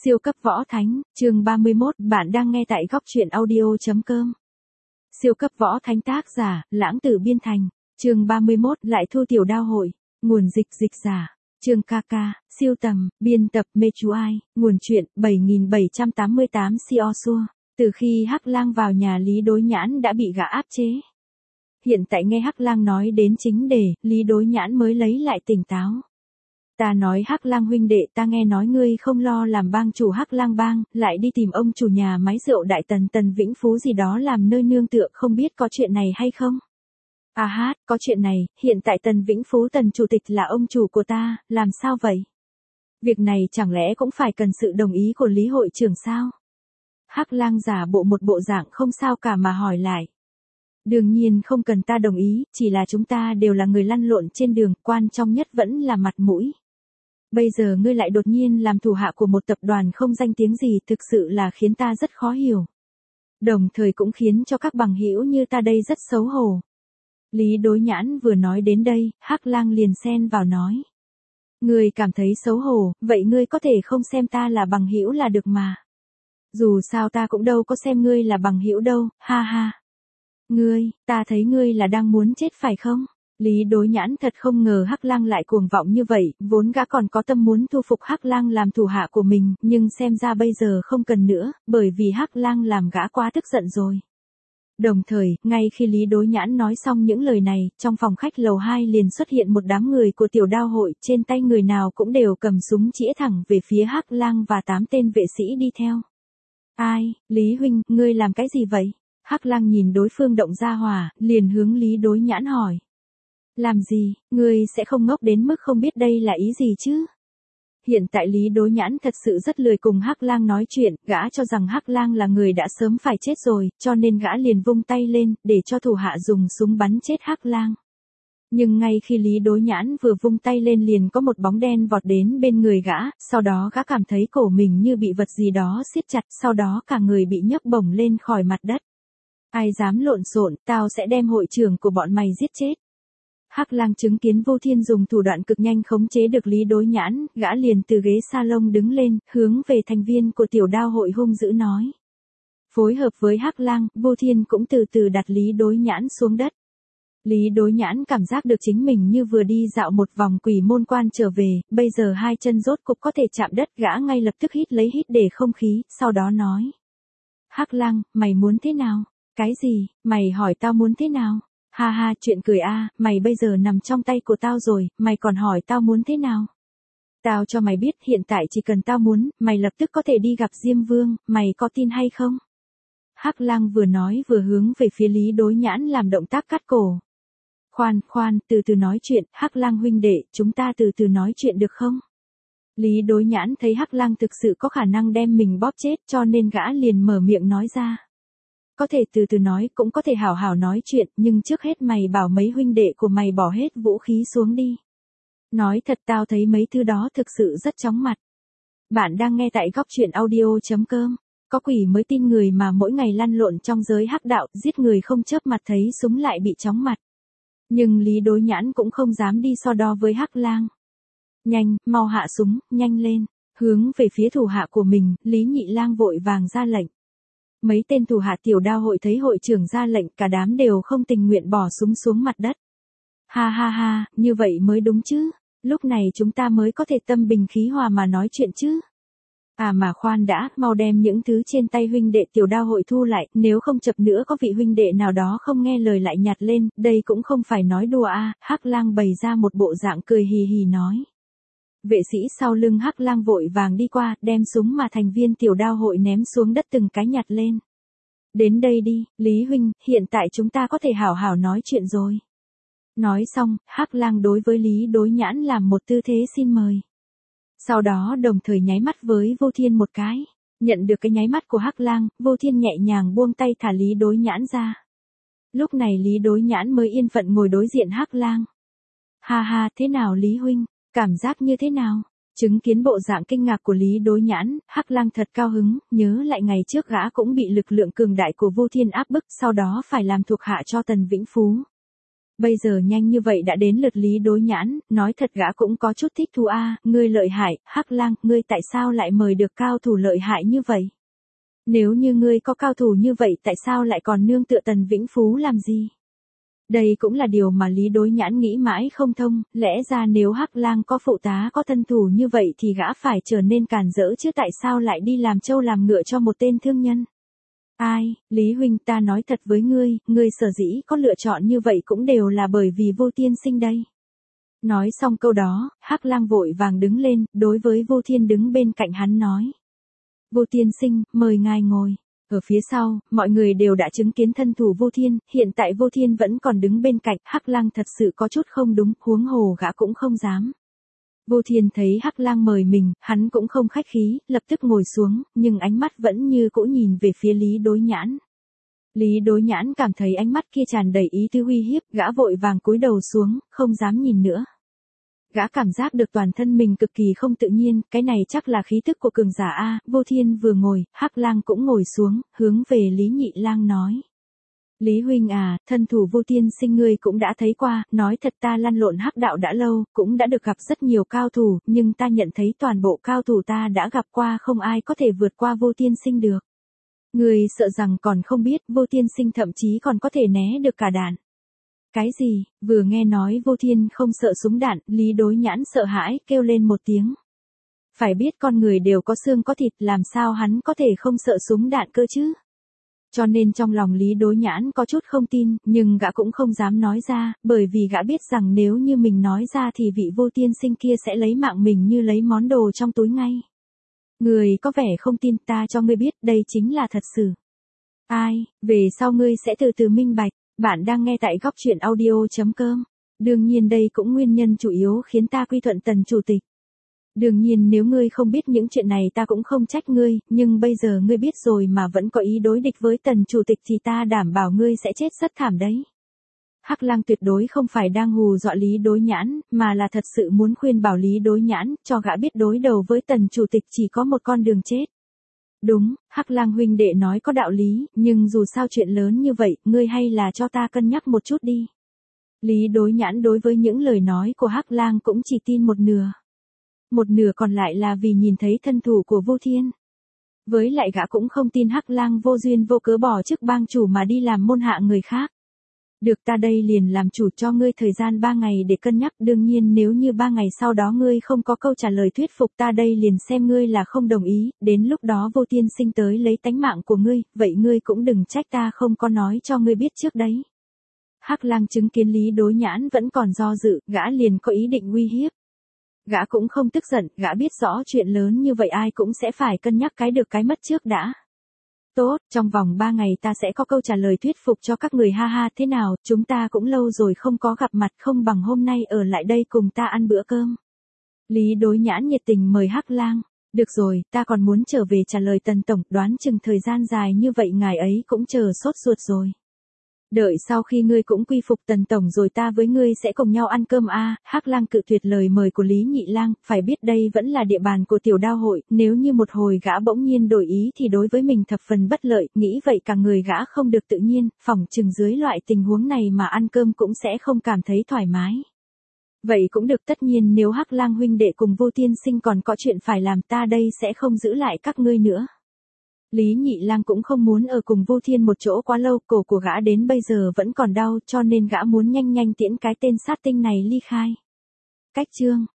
Siêu cấp võ thánh, chương 31, bạn đang nghe tại góc truyện audio.com. Siêu cấp võ thánh tác giả, Lãng Tử biên thành, chương 31, lại thu tiểu đao hội, nguồn dịch giả, chương KK, siêu tầm, biên tập Mê Chú Ai, nguồn truyện 7788 Siosua. Từ khi Hắc Lang vào nhà Lý Đối Nhãn đã bị gã áp chế. Hiện tại nghe Hắc Lang nói đến chính đề, Lý Đối Nhãn mới lấy lại tỉnh táo. Ta nói Hắc Lang huynh đệ, ta nghe nói ngươi không lo làm bang chủ Hắc Lang bang, lại đi tìm ông chủ nhà máy rượu Đại Tần Vĩnh Phú gì đó làm nơi nương tựa, không biết có chuyện này hay không? À hát, có chuyện này, hiện tại Tần Vĩnh Phú Tần chủ tịch là ông chủ của ta, làm sao vậy? Việc này chẳng lẽ cũng phải cần sự đồng ý của Lý hội trưởng sao? Hắc Lang giả bộ một bộ dạng không sao cả mà hỏi lại. Đương nhiên không cần ta đồng ý, chỉ là chúng ta đều là người lăn lộn trên đường, quan trọng nhất vẫn là mặt mũi. Bây giờ ngươi lại đột nhiên làm thủ hạ của một tập đoàn không danh tiếng gì, thực sự là khiến ta rất khó hiểu. Đồng thời cũng khiến cho các bằng hữu như ta đây rất xấu hổ. Lý Đối Nhãn vừa nói đến đây, Hắc Lang liền xen vào nói. Ngươi cảm thấy xấu hổ, vậy ngươi có thể không xem ta là bằng hữu là được mà. Dù sao ta cũng đâu có xem ngươi là bằng hữu đâu, ha ha. Ngươi, ta thấy ngươi là đang muốn chết phải không? Lý Đối Nhãn thật không ngờ Hắc Lang lại cuồng vọng như vậy, vốn gã còn có tâm muốn thu phục Hắc Lang làm thủ hạ của mình, nhưng xem ra bây giờ không cần nữa, bởi vì Hắc Lang làm gã quá tức giận rồi. Đồng thời, ngay khi Lý Đối Nhãn nói xong những lời này, trong phòng khách lầu 2 liền xuất hiện một đám người của tiểu đao hội, trên tay người nào cũng đều cầm súng chĩa thẳng về phía Hắc Lang và 8 tên vệ sĩ đi theo. Ai, Lý huynh, ngươi làm cái gì vậy? Hắc Lang nhìn đối phương động ra hỏa, liền hướng Lý Đối Nhãn hỏi. Làm gì, ngươi sẽ không ngốc đến mức không biết đây là ý gì chứ? Hiện tại Lý Đối Nhãn thật sự rất lười cùng Hắc Lang nói chuyện, gã cho rằng Hắc Lang là người đã sớm phải chết rồi, cho nên gã liền vung tay lên, để cho thủ hạ dùng súng bắn chết Hắc Lang. Nhưng ngay khi Lý Đối Nhãn vừa vung tay lên liền có một bóng đen vọt đến bên người gã, sau đó gã cảm thấy cổ mình như bị vật gì đó siết chặt, sau đó cả người bị nhấc bổng lên khỏi mặt đất. Ai dám lộn xộn, tao sẽ đem hội trưởng của bọn mày giết chết. Hắc Lang chứng kiến Vô Thiên dùng thủ đoạn cực nhanh khống chế được Lý Đối Nhãn, gã liền từ ghế salon đứng lên, hướng về thành viên của tiểu đao hội hung dữ nói. Phối hợp với Hắc Lang, Vô Thiên cũng từ từ đặt Lý Đối Nhãn xuống đất. Lý Đối Nhãn cảm giác được chính mình như vừa đi dạo một vòng quỷ môn quan trở về, bây giờ hai chân rốt cục có thể chạm đất, gã ngay lập tức hít để không khí, sau đó nói. Hắc Lang, mày muốn thế nào? Cái gì, mày hỏi tao muốn thế nào? Ha ha, chuyện cười a, mày bây giờ nằm trong tay của tao rồi, mày còn hỏi tao muốn thế nào? Tao cho mày biết hiện tại chỉ cần tao muốn, mày lập tức có thể đi gặp Diêm Vương, mày có tin hay không? Hắc Lang vừa nói vừa hướng về phía Lý Đối Nhãn làm động tác cắt cổ. Khoan, từ từ nói chuyện, Hắc Lang huynh đệ, chúng ta từ từ nói chuyện được không? Lý Đối Nhãn thấy Hắc Lang thực sự có khả năng đem mình bóp chết, cho nên gã liền mở miệng nói ra. Có thể từ từ nói, cũng có thể hảo hảo nói chuyện, nhưng trước hết mày bảo mấy huynh đệ của mày bỏ hết vũ khí xuống đi. Nói thật, tao thấy mấy thứ đó thực sự rất chóng mặt. Bạn đang nghe tại góc truyện audio.com. Có quỷ mới tin người mà mỗi ngày lăn lộn trong giới hắc đạo, giết người không chớp mặt thấy súng lại bị chóng mặt. Nhưng Lý Đối Nhãn cũng không dám đi so đo với Hắc Lang. Nhanh, mau hạ súng, nhanh lên. Hướng về phía thủ hạ của mình, Lý Nhị Lang vội vàng ra lệnh. Mấy tên thủ hạ tiểu đao hội thấy hội trưởng ra lệnh, cả đám đều không tình nguyện bỏ súng xuống mặt đất. Ha ha ha, như vậy mới đúng chứ, lúc này chúng ta mới có thể tâm bình khí hòa mà nói chuyện chứ. À mà khoan đã, mau đem những thứ trên tay huynh đệ tiểu đao hội thu lại, nếu không chập nữa có vị huynh đệ nào đó không nghe lời lại nhặt lên, đây cũng không phải nói đùa a. Hắc Lang bày ra một bộ dạng cười hì hì nói. Vệ sĩ sau lưng Hắc Lang vội vàng đi qua, đem súng mà thành viên tiểu đao hội ném xuống đất từng cái nhặt lên. Đến đây đi, Lý huynh, hiện tại chúng ta có thể hảo hảo nói chuyện rồi. Nói xong, Hắc Lang đối với Lý Đối Nhãn làm một tư thế xin mời. Sau đó đồng thời nháy mắt với Vô Thiên một cái. Nhận được cái nháy mắt của Hắc Lang, Vô Thiên nhẹ nhàng buông tay thả Lý Đối Nhãn ra. Lúc này Lý Đối Nhãn mới yên phận ngồi đối diện Hắc Lang. Ha ha, thế nào Lý huynh? Cảm giác như thế nào? Chứng kiến bộ dạng kinh ngạc của Lý Đối Nhãn, Hắc Lang thật cao hứng, nhớ lại ngày trước gã cũng bị lực lượng cường đại của Vô Thiên áp bức, sau đó phải làm thuộc hạ cho Tần Vĩnh Phú. Bây giờ nhanh như vậy đã đến lượt Lý Đối Nhãn, nói thật gã cũng có chút thích thú a, ngươi lợi hại, Hắc Lang, ngươi tại sao lại mời được cao thủ lợi hại như vậy? Nếu như ngươi có cao thủ như vậy tại sao lại còn nương tựa Tần Vĩnh Phú làm gì? Đây cũng là điều mà Lý Đối Nhãn nghĩ mãi không thông, lẽ ra nếu Hắc Lang có phụ tá có thân thủ như vậy thì gã phải trở nên càn rỡ chứ tại sao lại đi làm trâu làm ngựa cho một tên thương nhân? Ai, Lý huynh, ta nói thật với ngươi sở dĩ có lựa chọn như vậy cũng đều là bởi vì Vô Tiên Sinh đây. Nói xong câu đó, Hắc Lang vội vàng đứng lên, đối với Vô Thiên đứng bên cạnh hắn nói. Vô Tiên Sinh, mời ngài ngồi. Ở phía sau, mọi người đều đã chứng kiến thân thủ Vô Thiên, hiện tại Vô Thiên vẫn còn đứng bên cạnh, Hắc Lang thật sự có chút không đúng, huống hồ gã cũng không dám. Vô Thiên thấy Hắc Lang mời mình, hắn cũng không khách khí, lập tức ngồi xuống, nhưng ánh mắt vẫn như cũ nhìn về phía Lý Đối Nhãn. Lý Đối Nhãn cảm thấy ánh mắt kia tràn đầy ý tứ uy hiếp, gã vội vàng cúi đầu xuống, không dám nhìn nữa. Gã cảm giác được toàn thân mình cực kỳ không tự nhiên, cái này chắc là khí tức của cường giả a. Vô Thiên vừa ngồi, Hắc Lang cũng ngồi xuống, hướng về Lý Nhị Lang nói. Lý huynh à, thân thủ Vô Tiên Sinh ngươi cũng đã thấy qua, nói thật ta lăn lộn hắc đạo đã lâu, cũng đã được gặp rất nhiều cao thủ, nhưng ta nhận thấy toàn bộ cao thủ ta đã gặp qua không ai có thể vượt qua Vô Tiên Sinh được. Ngươi sợ rằng còn không biết, Vô Tiên Sinh thậm chí còn có thể né được cả đạn. Cái gì? Vừa nghe nói Vô Thiên không sợ súng đạn, Lý Đối Nhãn sợ hãi, kêu lên một tiếng. Phải biết con người đều có xương có thịt, làm sao hắn có thể không sợ súng đạn cơ chứ? Cho nên trong lòng Lý Đối Nhãn có chút không tin, nhưng gã cũng không dám nói ra, bởi vì gã biết rằng nếu như mình nói ra thì vị Vô Tiên Sinh kia sẽ lấy mạng mình như lấy món đồ trong túi ngay. Người có vẻ không tin, ta cho ngươi biết đây chính là thật sự. Ai, về sau ngươi sẽ từ từ minh bạch. Bạn đang nghe tại góc truyện audio.com. Đương nhiên đây cũng nguyên nhân chủ yếu khiến ta quy thuận Tần Chủ tịch. Đương nhiên nếu ngươi không biết những chuyện này ta cũng không trách ngươi, nhưng bây giờ ngươi biết rồi mà vẫn có ý đối địch với Tần Chủ tịch thì ta đảm bảo ngươi sẽ chết rất thảm đấy. Hắc Lang tuyệt đối không phải đang hù dọa Lý Đối Nhãn, mà là thật sự muốn khuyên bảo Lý Đối Nhãn, cho gã biết đối đầu với Tần Chủ tịch chỉ có một con đường chết. Đúng, Hắc Lang huynh đệ nói có đạo lý, nhưng dù sao chuyện lớn như vậy, ngươi hay là cho ta cân nhắc một chút đi. Lý Đối Nhãn đối với những lời nói của Hắc Lang cũng chỉ tin một nửa. Một nửa còn lại là vì nhìn thấy thân thủ của Vô Thiên. Với lại gã cũng không tin Hắc Lang vô duyên vô cớ bỏ chức bang chủ mà đi làm môn hạ người khác. Được, ta đây liền làm chủ cho ngươi thời gian 3 ngày để cân nhắc, đương nhiên nếu như 3 ngày sau đó ngươi không có câu trả lời thuyết phục ta đây liền xem ngươi là không đồng ý, đến lúc đó Vô Tiên Sinh tới lấy tánh mạng của ngươi, vậy ngươi cũng đừng trách ta không có nói cho ngươi biết trước đấy. Hắc Lang chứng kiến Lý Đối Nhãn vẫn còn do dự, gã liền có ý định uy hiếp. Gã cũng không tức giận, gã biết rõ chuyện lớn như vậy ai cũng sẽ phải cân nhắc cái được cái mất trước đã. Tốt, trong vòng 3 ngày ta sẽ có câu trả lời thuyết phục cho các người, ha ha, thế nào, chúng ta cũng lâu rồi không có gặp mặt, không bằng hôm nay ở lại đây cùng ta ăn bữa cơm. Lý Đối Nhãn nhiệt tình mời Hắc Lang. Được rồi, ta còn muốn trở về trả lời Tần Tổng, đoán chừng thời gian dài như vậy ngài ấy cũng chờ sốt ruột rồi. Đợi sau khi ngươi cũng quy phục Tần Tổng rồi ta với ngươi sẽ cùng nhau ăn cơm a. Hắc Lang cự tuyệt lời mời của Lý Nhị Lang, phải biết đây vẫn là địa bàn của Tiểu Đao hội, nếu như một hồi gã bỗng nhiên đổi ý thì đối với mình thập phần bất lợi, nghĩ vậy cả người gã không được tự nhiên, phỏng chừng dưới loại tình huống này mà ăn cơm cũng sẽ không cảm thấy thoải mái. Vậy cũng được, tất nhiên nếu Hắc Lang huynh đệ cùng Vô Tiên Sinh còn có chuyện phải làm ta đây sẽ không giữ lại các ngươi nữa. Lý Nhị Lang cũng không muốn ở cùng Vô Thiên một chỗ quá lâu, cổ của gã đến bây giờ vẫn còn đau cho nên gã muốn nhanh nhanh tiễn cái tên sát tinh này ly khai. Cách chương